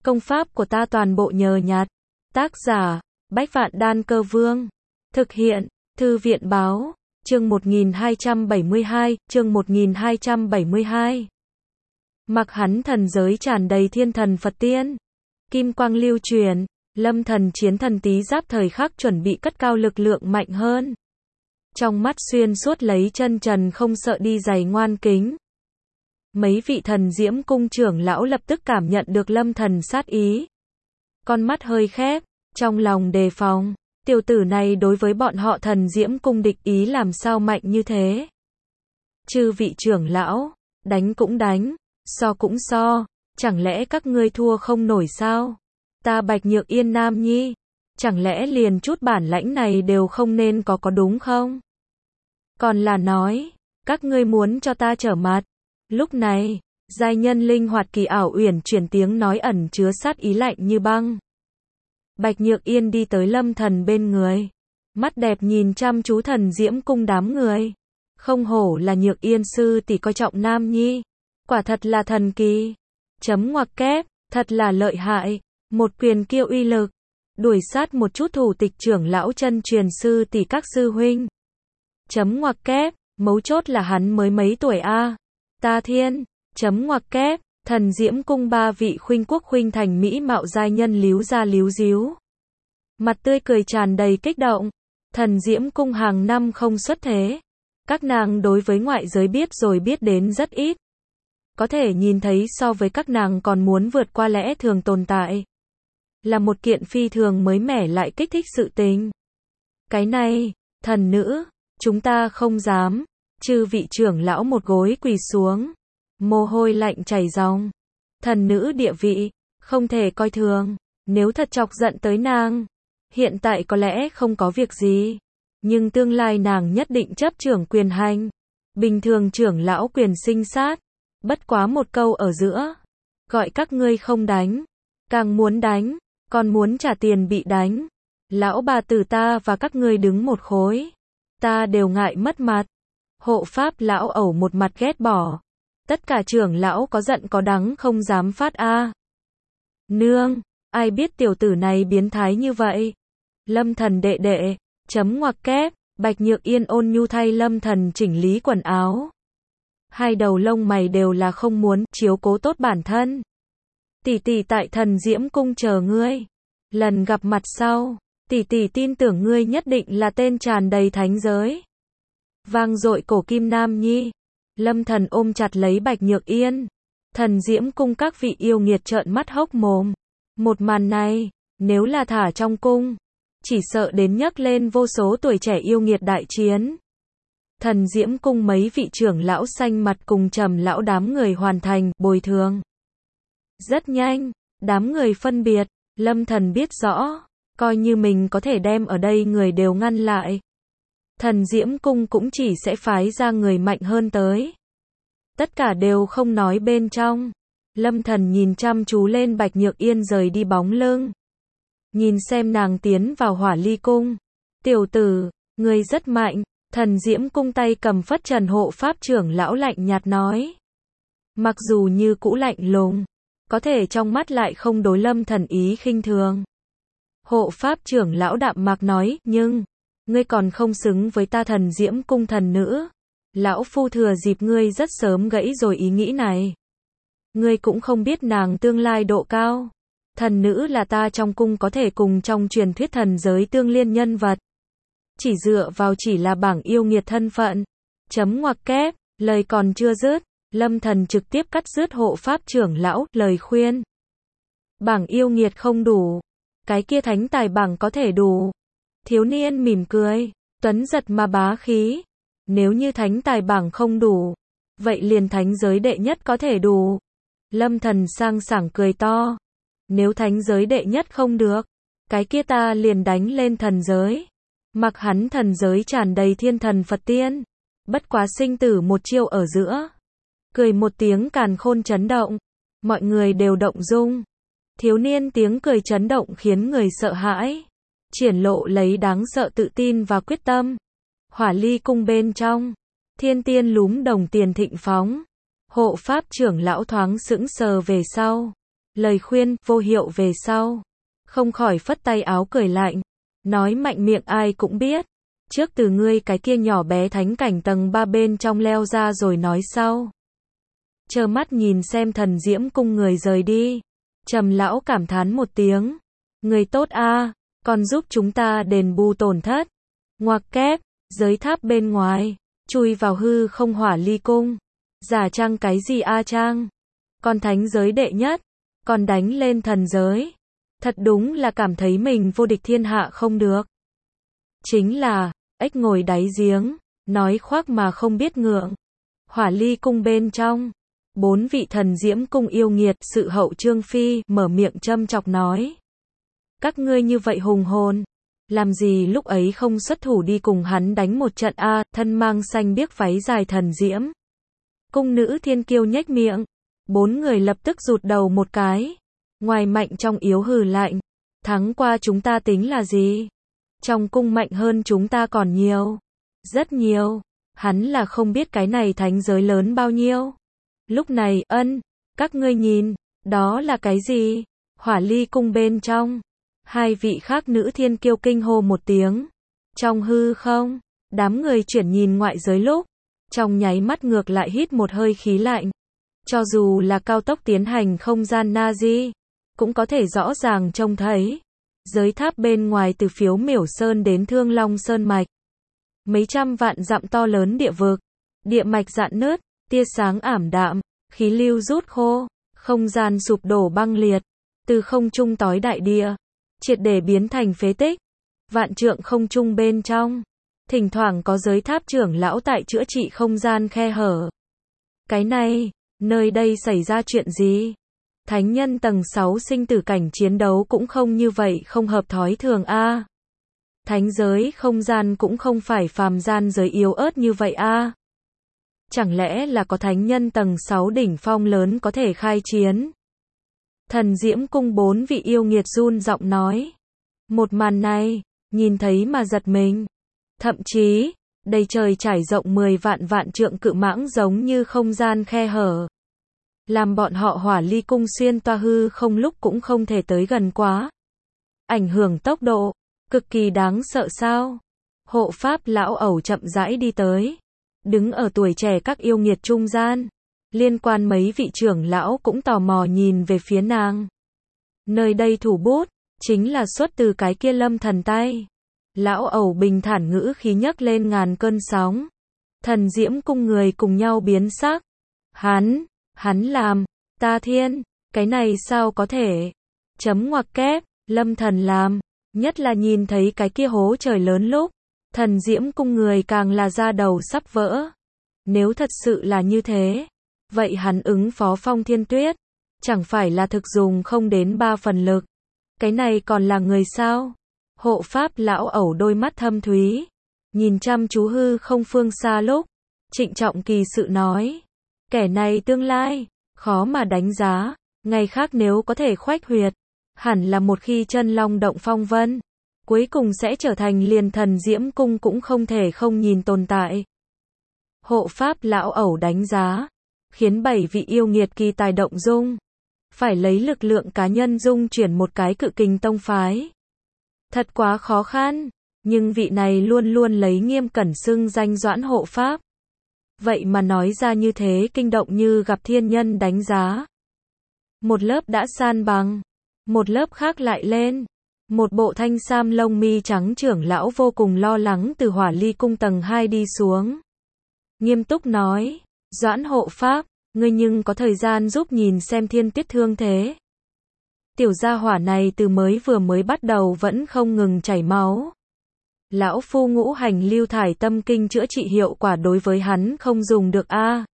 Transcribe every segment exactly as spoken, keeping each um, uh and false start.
Công pháp của ta toàn bộ nhờ nhặt. Tác giả, Bách Vạn Đan Cơ Vương. Thực hiện, Thư viện Báo. Chương một nghìn hai trăm bảy mươi hai, chương một nghìn hai trăm bảy mươi hai. Mặc hắn thần giới tràn đầy thiên thần Phật tiên. Kim quang lưu truyền, lâm thần chiến thần tí giáp thời khắc chuẩn bị cất cao lực lượng mạnh hơn. Trong mắt xuyên suốt lấy chân trần không sợ đi giày ngoan kính. Mấy vị thần diễm cung trưởng lão lập tức cảm nhận được lâm thần sát ý. Con mắt hơi khép, trong lòng đề phòng, tiểu tử này đối với bọn họ thần diễm cung địch ý làm sao mạnh như thế. Chư vị trưởng lão, đánh cũng đánh, so cũng so, chẳng lẽ các ngươi thua không nổi sao? Ta Bạch Nhược Yên Nam Nhi, chẳng lẽ liền chút bản lãnh này đều không nên có có đúng không? Còn là nói, các ngươi muốn cho ta trở mặt. Lúc này, giai nhân linh hoạt kỳ ảo uyển chuyển tiếng nói ẩn chứa sát ý lạnh như băng. Bạch Nhược Yên đi tới lâm thần bên người. Mắt đẹp nhìn chăm chú thần diễm cung đám người. Không hổ là Nhược Yên sư tỷ coi trọng Nam Nhi. Quả thật là thần kỳ. Chấm ngoặc kép, thật là lợi hại. Một quyền kia uy lực. Đuổi sát một chút thủ tịch trưởng lão chân truyền sư tỷ các sư huynh. Chấm ngoặc kép, mấu chốt là hắn mới mấy tuổi a. Ta thiên, chấm ngoặc kép, thần diễm cung ba vị khuynh quốc khuynh thành mỹ mạo giai nhân líu ra líu díu. Mặt tươi cười tràn đầy kích động. Thần diễm cung hàng năm không xuất thế. Các nàng đối với ngoại giới biết rồi biết đến rất ít. Có thể nhìn thấy so với các nàng còn muốn vượt qua lẽ thường tồn tại. Là một kiện phi thường mới mẻ lại kích thích sự tình. Cái này, thần nữ, chúng ta không dám. Chư vị trưởng lão một gối quỳ xuống. Mồ hôi lạnh chảy ròng. Thần nữ địa vị, không thể coi thường. Nếu thật chọc giận tới nàng, hiện tại có lẽ không có việc gì. Nhưng tương lai nàng nhất định chấp trưởng quyền hành. Bình thường trưởng lão quyền sinh sát. Bất quá một câu ở giữa. Gọi các ngươi không đánh. Càng muốn đánh, còn muốn trả tiền bị đánh. Lão bà tử ta và các ngươi đứng một khối. Ta đều ngại mất mặt. Hộ pháp lão ẩu một mặt ghét bỏ. Tất cả trưởng lão có giận có đắng không dám phát a. Nương, ai biết tiểu tử này biến thái như vậy. Lâm thần đệ đệ, chấm ngoặc kép, Bạch Nhược Yên ôn nhu thay lâm thần chỉnh lý quần áo. Hai đầu lông mày đều là không muốn chiếu cố tốt bản thân. Tỷ tỷ tại thần diễm cung chờ ngươi. Lần gặp mặt sau, tỷ tỷ tin tưởng ngươi nhất định là tên tràn đầy thánh giới. Vang dội cổ kim Nam Nhi. Lâm thần ôm chặt lấy Bạch Nhược Yên. Thần diễm cung các vị yêu nghiệt trợn mắt hốc mồm. Một màn này, nếu là thả trong cung, chỉ sợ đến nhấc lên vô số tuổi trẻ yêu nghiệt đại chiến. Thần diễm cung mấy vị trưởng lão xanh mặt cùng trầm lão đám người hoàn thành bồi thường. Rất nhanh, đám người phân biệt, lâm thần biết rõ, coi như mình có thể đem ở đây người đều ngăn lại. Thần diễm cung cũng chỉ sẽ phái ra người mạnh hơn tới. Tất cả đều không nói bên trong. Lâm thần nhìn chăm chú lên Bạch Nhược Yên rời đi bóng lưng. Nhìn xem nàng tiến vào hỏa ly cung. Tiểu tử, người rất mạnh. Thần diễm cung tay cầm phất trần hộ pháp trưởng lão lạnh nhạt nói. Mặc dù như cũ lạnh lùng, có thể trong mắt lại không đối lâm thần ý khinh thường. Hộ pháp trưởng lão đạm mạc nói, nhưng, ngươi còn không xứng với ta thần diễm cung thần nữ. Lão phu thừa dịp ngươi rất sớm gãy rồi ý nghĩ này. Ngươi cũng không biết nàng tương lai độ cao. Thần nữ là ta trong cung có thể cùng trong truyền thuyết thần giới tương liên nhân vật. Chỉ dựa vào chỉ là bảng yêu nghiệt thân phận. Chấm ngoặc kép, lời còn chưa dứt, lâm thần trực tiếp cắt dứt hộ pháp trưởng lão, lời khuyên. Bảng yêu nghiệt không đủ. Cái kia thánh tài bảng có thể đủ. Thiếu niên mỉm cười, tuấn giật mà bá khí. Nếu như thánh tài bảng không đủ, vậy liền thánh giới đệ nhất có thể đủ. Lâm thần sang sảng cười to. Nếu thánh giới đệ nhất không được, cái kia ta liền đánh lên thần giới. Mặc hắn thần giới tràn đầy thiên thần Phật tiên. Bất quá sinh tử một chiêu ở giữa. Cười một tiếng càn khôn chấn động. Mọi người đều động dung. Thiếu niên tiếng cười chấn động khiến người sợ hãi. Triển lộ lấy đáng sợ tự tin và quyết tâm. Hỏa ly cung bên trong. Thiên tiên lúm đồng tiền thịnh phóng. Hộ pháp trưởng lão thoáng sững sờ về sau. Lời khuyên vô hiệu về sau, không khỏi phất tay áo cười lạnh, nói mạnh miệng ai cũng biết, trước từ ngươi cái kia nhỏ bé thánh cảnh tầng ba bên trong leo ra rồi nói sau. Trơ mắt nhìn xem Thần Diễm Cung người rời đi, Trầm lão cảm thán một tiếng, người tốt a, còn giúp chúng ta đền bù tổn thất. Ngoặc kép, giới tháp bên ngoài, chui vào hư không Hỏa Ly cung. Giả trang cái gì a trang? Còn thánh giới đệ nhất, còn đánh lên thần giới. Thật đúng là cảm thấy mình vô địch thiên hạ không được. Chính là, ếch ngồi đáy giếng, nói khoác mà không biết ngượng. Hỏa Ly cung bên trong, bốn vị Thần Diễm cung yêu nghiệt, sự hậu Trương Phi, mở miệng châm chọc nói. Các ngươi như vậy hùng hồn, làm gì lúc ấy không xuất thủ đi cùng hắn đánh một trận a, thân mang xanh biếc váy dài Thần Diễm. Cung nữ thiên kiêu nhếch miệng, bốn người lập tức rụt đầu một cái. Ngoài mạnh trong yếu hừ lạnh, thắng qua chúng ta tính là gì? Trong cung mạnh hơn chúng ta còn nhiều, rất nhiều, hắn là không biết cái này thánh giới lớn bao nhiêu. Lúc này, ân, các ngươi nhìn, đó là cái gì? Hỏa Ly cung bên trong, hai vị khác nữ thiên kiêu kinh hô một tiếng. Trong hư không, đám người chuyển nhìn ngoại giới lúc, trong nháy mắt ngược lại hít một hơi khí lạnh. Cho dù là cao tốc tiến hành không gian Nazi, cũng có thể rõ ràng trông thấy. Giới tháp bên ngoài từ Phiếu Miểu Sơn đến Thương Long Sơn Mạch. Mấy trăm vạn dặm to lớn địa vực, địa mạch rạn nứt, tia sáng ảm đạm, khí lưu rút khô, không gian sụp đổ băng liệt, từ không trung tói đại địa, triệt để biến thành phế tích. Vạn trượng không trung bên trong, thỉnh thoảng có giới tháp trưởng lão tại chữa trị không gian khe hở. Cái này, nơi đây xảy ra chuyện gì? Thánh nhân tầng sáu sinh tử cảnh chiến đấu cũng không như vậy, không hợp thói thường a. Thánh giới không gian cũng không phải phàm gian giới yếu ớt như vậy a. Chẳng lẽ là có thánh nhân tầng sáu đỉnh phong lớn có thể khai chiến? Thần Diễm cung bốn vị yêu nghiệt run giọng nói. Một màn này, nhìn thấy mà giật mình. Thậm chí, đầy trời trải rộng mười vạn vạn trượng cự mãng giống như không gian khe hở. Làm bọn họ Hỏa Ly cung xuyên toa hư không lúc cũng không thể tới gần quá. Ảnh hưởng tốc độ, cực kỳ đáng sợ sao? Hộ pháp lão ẩu chậm rãi đi tới. Đứng ở tuổi trẻ các yêu nghiệt trung gian. Liên quan mấy vị trưởng lão cũng tò mò nhìn về phía nàng. Nơi đây thủ bút, chính là xuất từ cái kia lâm thần tay. Lão ẩu bình thản ngữ khí nhấc lên ngàn cơn sóng. Thần Diễm cung người cùng nhau biến sắc. Hắn, hắn làm, ta thiên, cái này sao có thể? Chấm ngoặc kép, lâm thần làm, nhất là nhìn thấy cái kia hố trời lớn lúc. Thần Diễm cung người càng là da đầu sắp vỡ. Nếu thật sự là như thế, vậy hắn ứng phó Phong Thiên Tuyết, chẳng phải là thực dùng không đến ba phần lực. Cái này còn là người sao? Hộ pháp lão ẩu đôi mắt thâm thúy, nhìn chăm chú hư không phương xa lúc, trịnh trọng kỳ sự nói. Kẻ này tương lai, khó mà đánh giá, ngày khác nếu có thể khoách huyệt, hẳn là một khi chân long động phong vân, cuối cùng sẽ trở thành liền Thần Diễm cung cũng không thể không nhìn tồn tại. Hộ pháp lão ẩu đánh giá, khiến bảy vị yêu nghiệt kỳ tài động dung, phải lấy lực lượng cá nhân dung chuyển một cái cự kình tông phái. Thật quá khó khăn, nhưng vị này luôn luôn lấy nghiêm cẩn xưng danh Doãn hộ pháp. Vậy mà nói ra như thế kinh động như gặp thiên nhân đánh giá. Một lớp đã san bằng, một lớp khác lại lên. Một bộ thanh sam lông mi trắng trưởng lão vô cùng lo lắng từ Hỏa Ly cung tầng hai đi xuống. Nghiêm túc nói, Doãn hộ pháp, ngươi nhưng có thời gian giúp nhìn xem Thiên Tuyết thương thế. Tiểu gia hỏa này từ mới vừa mới bắt đầu vẫn không ngừng chảy máu. Lão phu ngũ hành lưu thải tâm kinh chữa trị hiệu quả đối với hắn không dùng được a.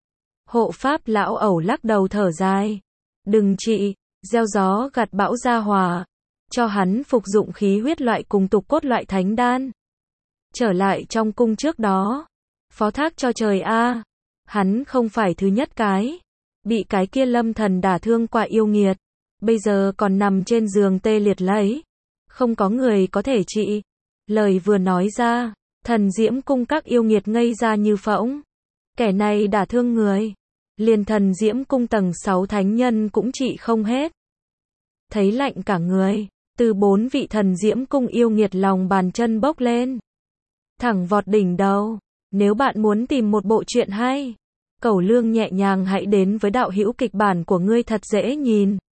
Hộ pháp lão ẩu lắc đầu thở dài. Đừng trị, gieo gió gặt bão gia hòa. Cho hắn phục dụng khí huyết loại cùng tục cốt loại thánh đan. Trở lại trong cung trước đó. Phó thác cho trời a. Hắn không phải thứ nhất cái. Bị cái kia lâm thần đả thương qua yêu nghiệt. Bây giờ còn nằm trên giường tê liệt lấy. Không có người có thể trị. Lời vừa nói ra, Thần Diễm cung các yêu nghiệt ngây ra như phỗng. Kẻ này đả thương người. liền thần diễm cung tầng sáu thánh nhân cũng trị không hết. Thấy lạnh cả người, từ bốn vị thần diễm cung yêu nghiệt lòng bàn chân bốc lên. Thẳng vọt đỉnh đầu. Nếu bạn muốn tìm một bộ truyện hay, Cẩu Lương nhẹ nhàng hãy đến với đạo hữu kịch bản của ngươi thật dễ nhìn.